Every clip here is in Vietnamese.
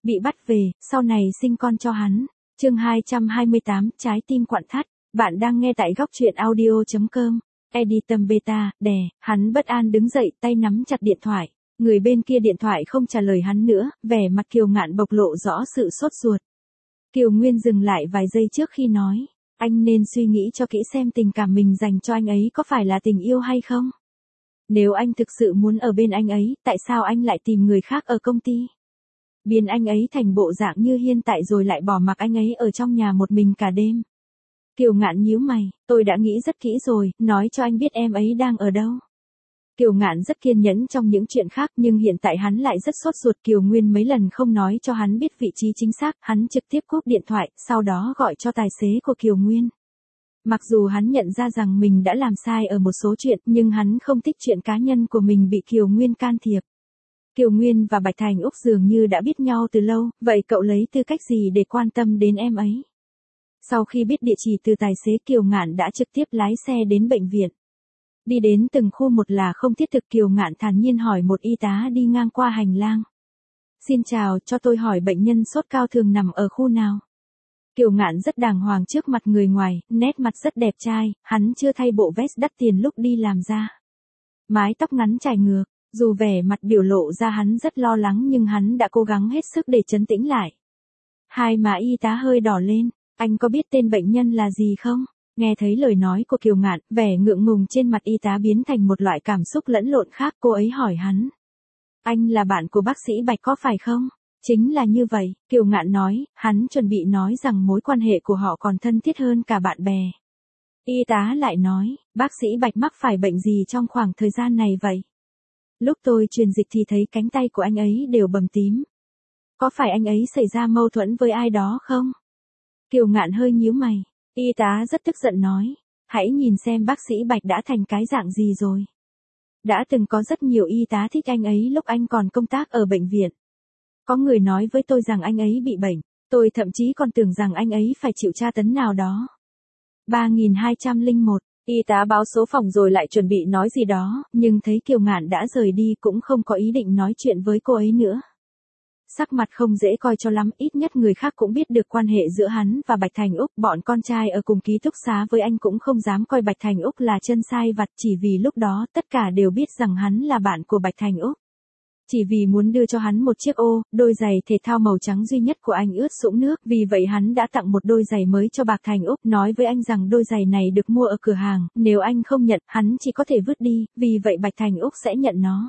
bị bắt về, sau này sinh con cho hắn. Chương 228, trái tim quặn thắt. Bạn đang nghe tại góc truyện audio.com. Editum beta, đè, hắn bất an đứng dậy, tay nắm chặt điện thoại. Người bên kia điện thoại không trả lời hắn nữa, vẻ mặt Kiều Ngạn bộc lộ rõ sự sốt ruột. Kiều Nguyên dừng lại vài giây trước khi nói, anh nên suy nghĩ cho kỹ xem tình cảm mình dành cho anh ấy có phải là tình yêu hay không. Nếu anh thực sự muốn ở bên anh ấy, tại sao anh lại tìm người khác ở công ty? Biến anh ấy thành bộ dạng như hiện tại rồi lại bỏ mặc anh ấy ở trong nhà một mình cả đêm. Kiều Ngạn nhíu mày, tôi đã nghĩ rất kỹ rồi, nói cho anh biết em ấy đang ở đâu. Kiều Ngạn rất kiên nhẫn trong những chuyện khác nhưng hiện tại hắn lại rất sốt ruột. Kiều Nguyên mấy lần không nói cho hắn biết vị trí chính xác, hắn trực tiếp cúp điện thoại, sau đó gọi cho tài xế của Kiều Nguyên. Mặc dù hắn nhận ra rằng mình đã làm sai ở một số chuyện nhưng hắn không thích chuyện cá nhân của mình bị Kiều Nguyên can thiệp. Kiều Nguyên và Bạch Thành Úc dường như đã biết nhau từ lâu, vậy cậu lấy tư cách gì để quan tâm đến em ấy? Sau khi biết địa chỉ từ tài xế, Kiều Ngạn đã trực tiếp lái xe đến bệnh viện. Đi đến từng khu một là không thiết thực. Kiều Ngạn thản nhiên hỏi một y tá đi ngang qua hành lang. Xin chào, cho tôi hỏi bệnh nhân sốt cao thường nằm ở khu nào? Kiều Ngạn rất đàng hoàng trước mặt người ngoài, nét mặt rất đẹp trai, hắn chưa thay bộ vest đắt tiền lúc đi làm ra. Mái tóc ngắn chải ngược, dù vẻ mặt biểu lộ ra hắn rất lo lắng nhưng hắn đã cố gắng hết sức để trấn tĩnh lại. Hai má y tá hơi đỏ lên, anh có biết tên bệnh nhân là gì không? Nghe thấy lời nói của Kiều Ngạn, vẻ ngượng ngùng trên mặt y tá biến thành một loại cảm xúc lẫn lộn khác. Cô ấy hỏi hắn. Anh là bạn của bác sĩ Bạch có phải không? Chính là như vậy, Kiều Ngạn nói, hắn chuẩn bị nói rằng mối quan hệ của họ còn thân thiết hơn cả bạn bè. Y tá lại nói, bác sĩ Bạch mắc phải bệnh gì trong khoảng thời gian này vậy? Lúc tôi truyền dịch thì thấy cánh tay của anh ấy đều bầm tím. Có phải anh ấy xảy ra mâu thuẫn với ai đó không? Kiều Ngạn hơi nhíu mày. Y tá rất tức giận nói, hãy nhìn xem bác sĩ Bạch đã thành cái dạng gì rồi. Đã từng có rất nhiều y tá thích anh ấy lúc anh còn công tác ở bệnh viện. Có người nói với tôi rằng anh ấy bị bệnh, tôi thậm chí còn tưởng rằng anh ấy phải chịu tra tấn nào đó. 3201, y tá báo số phòng rồi lại chuẩn bị nói gì đó, nhưng thấy Kiều Ngạn đã rời đi cũng không có ý định nói chuyện với cô ấy nữa. Sắc mặt không dễ coi cho lắm, ít nhất người khác cũng biết được quan hệ giữa hắn và Bạch Thành Úc. Bọn con trai ở cùng ký túc xá với anh cũng không dám coi Bạch Thành Úc là chân sai vặt, chỉ vì lúc đó tất cả đều biết rằng hắn là bạn của Bạch Thành Úc. Chỉ vì muốn đưa cho hắn một chiếc đôi giày thể thao màu trắng duy nhất của anh ướt sũng nước, vì vậy hắn đã tặng một đôi giày mới cho Bạch Thành Úc, nói với anh rằng đôi giày này được mua ở cửa hàng, nếu anh không nhận, hắn chỉ có thể vứt đi, vì vậy Bạch Thành Úc sẽ nhận nó.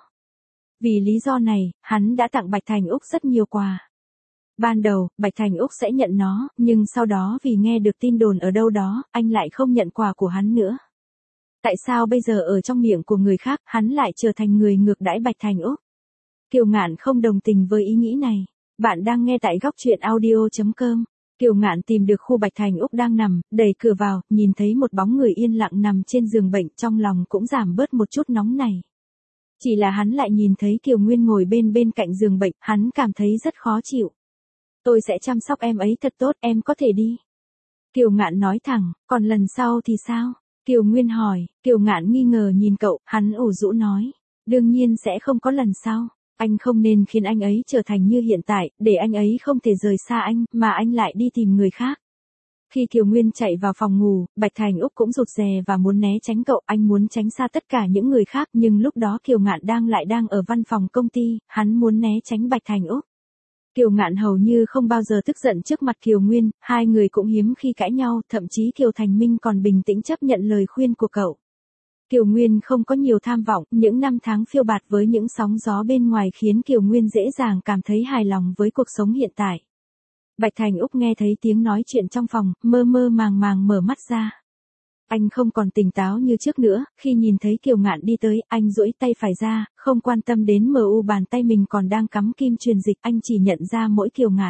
Vì lý do này, hắn đã tặng Bạch Thành Úc rất nhiều quà. Ban đầu, Bạch Thành Úc sẽ nhận nó, nhưng sau đó vì nghe được tin đồn ở đâu đó, anh lại không nhận quà của hắn nữa. Tại sao bây giờ ở trong miệng của người khác, hắn lại trở thành người ngược đãi Bạch Thành Úc? Kiều Ngạn không đồng tình với ý nghĩ này. Bạn đang nghe tại góc truyện audio.com. Kiều Ngạn tìm được khu Bạch Thành Úc đang nằm, đẩy cửa vào, nhìn thấy một bóng người yên lặng nằm trên giường bệnh, trong lòng cũng giảm bớt một chút nóng này. Chỉ là hắn lại nhìn thấy Kiều Nguyên ngồi bên cạnh giường bệnh, hắn cảm thấy rất khó chịu. Tôi sẽ chăm sóc em ấy thật tốt, em có thể đi. Kiều Ngạn nói thẳng, còn lần sau thì sao? Kiều Nguyên hỏi. Kiều Ngạn nghi ngờ nhìn cậu, hắn ủ rũ nói. Đương nhiên sẽ không có lần sau. Anh không nên khiến anh ấy trở thành như hiện tại, để anh ấy không thể rời xa anh, mà anh lại đi tìm người khác. Khi Kiều Nguyên chạy vào phòng ngủ, Bạch Thành Úc cũng rụt rè và muốn né tránh cậu, anh muốn tránh xa tất cả những người khác, nhưng lúc đó Kiều Ngạn đang ở văn phòng công ty, hắn muốn né tránh Bạch Thành Úc. Kiều Ngạn hầu như không bao giờ tức giận trước mặt Kiều Nguyên, hai người cũng hiếm khi cãi nhau, thậm chí Kiều Thành Minh còn bình tĩnh chấp nhận lời khuyên của cậu. Kiều Nguyên không có nhiều tham vọng, những năm tháng phiêu bạt với những sóng gió bên ngoài khiến Kiều Nguyên dễ dàng cảm thấy hài lòng với cuộc sống hiện tại. Bạch Thành Úc nghe thấy tiếng nói chuyện trong phòng, mơ mơ màng màng mở mắt ra. Anh không còn tỉnh táo như trước nữa, khi nhìn thấy Kiều Ngạn đi tới, anh duỗi tay phải ra, không quan tâm đến bàn tay mình còn đang cắm kim truyền dịch, anh chỉ nhận ra mỗi Kiều Ngạn.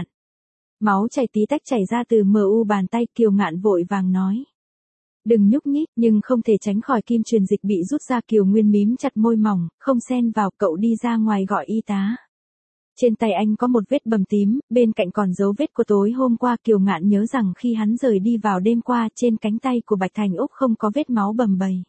Máu chảy tí tách chảy ra từ bàn tay. Kiều Ngạn vội vàng nói. Đừng nhúc nhích, nhưng không thể tránh khỏi kim truyền dịch bị rút ra. Kiều Nguyên mím chặt môi mỏng, không xen vào. Cậu đi ra ngoài gọi y tá. Trên tay anh có một vết bầm tím, bên cạnh còn dấu vết của tối hôm qua. Kiều Ngạn nhớ rằng khi hắn rời đi vào đêm qua, trên cánh tay của Bạch Thành Úc không có vết máu bầm bầy.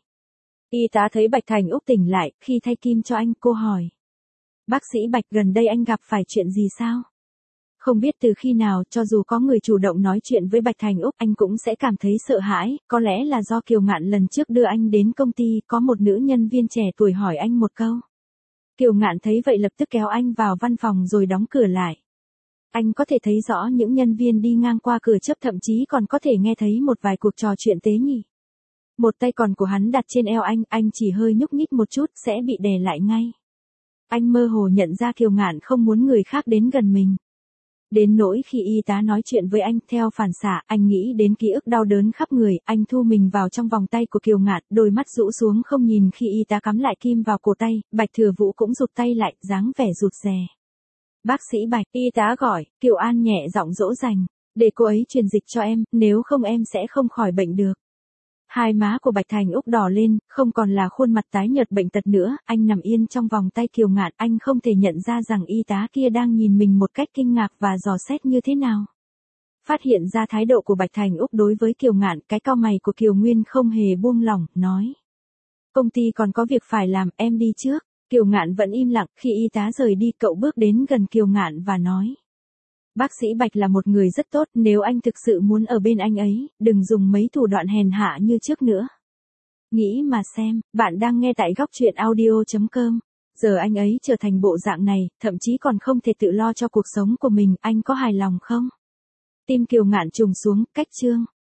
Y tá thấy Bạch Thành Úc tỉnh lại, khi thay kim cho anh, cô hỏi. Bác sĩ Bạch, gần đây anh gặp phải chuyện gì sao? Không biết từ khi nào, cho dù có người chủ động nói chuyện với Bạch Thành Úc, anh cũng sẽ cảm thấy sợ hãi, có lẽ là do Kiều Ngạn lần trước đưa anh đến công ty, có một nữ nhân viên trẻ tuổi hỏi anh một câu. Kiều Ngạn thấy vậy lập tức kéo anh vào văn phòng rồi đóng cửa lại. Anh có thể thấy rõ những nhân viên đi ngang qua cửa chớp, thậm chí còn có thể nghe thấy một vài cuộc trò chuyện tế nhị. Một tay còn của hắn đặt trên eo anh chỉ hơi nhúc nhích một chút sẽ bị đè lại ngay. Anh mơ hồ nhận ra Kiều Ngạn không muốn người khác đến gần mình. Đến nỗi khi y tá nói chuyện với anh, theo phản xạ, anh nghĩ đến ký ức đau đớn khắp người, anh thu mình vào trong vòng tay của Kiều Ngạn, đôi mắt rũ xuống không nhìn khi y tá cắm lại kim vào cổ tay, Bạch Thừa Vũ cũng rụt tay lại, dáng vẻ rụt rè. Bác sĩ Bạch, y tá gọi, Kiều An nhẹ giọng dỗ dành, để cô ấy truyền dịch cho em, nếu không em sẽ không khỏi bệnh được. Hai má của Bạch Thành Úc đỏ lên, không còn là khuôn mặt tái nhợt bệnh tật nữa, anh nằm yên trong vòng tay Kiều Ngạn, anh không thể nhận ra rằng y tá kia đang nhìn mình một cách kinh ngạc và dò xét như thế nào. Phát hiện ra thái độ của Bạch Thành Úc đối với Kiều Ngạn, cái cau mày của Kiều Nguyên không hề buông lỏng, nói. Công ty còn có việc phải làm, em đi trước. Kiều Ngạn vẫn im lặng, khi y tá rời đi, cậu bước đến gần Kiều Ngạn và nói. Bác sĩ Bạch là một người rất tốt, nếu anh thực sự muốn ở bên anh ấy, đừng dùng mấy thủ đoạn hèn hạ như trước nữa. Nghĩ mà xem, bạn đang nghe tại góc truyện audio.com. Giờ anh ấy trở thành bộ dạng này, thậm chí còn không thể tự lo cho cuộc sống của mình, anh có hài lòng không? Tim Kiều Ngạn trùng xuống, cách chương.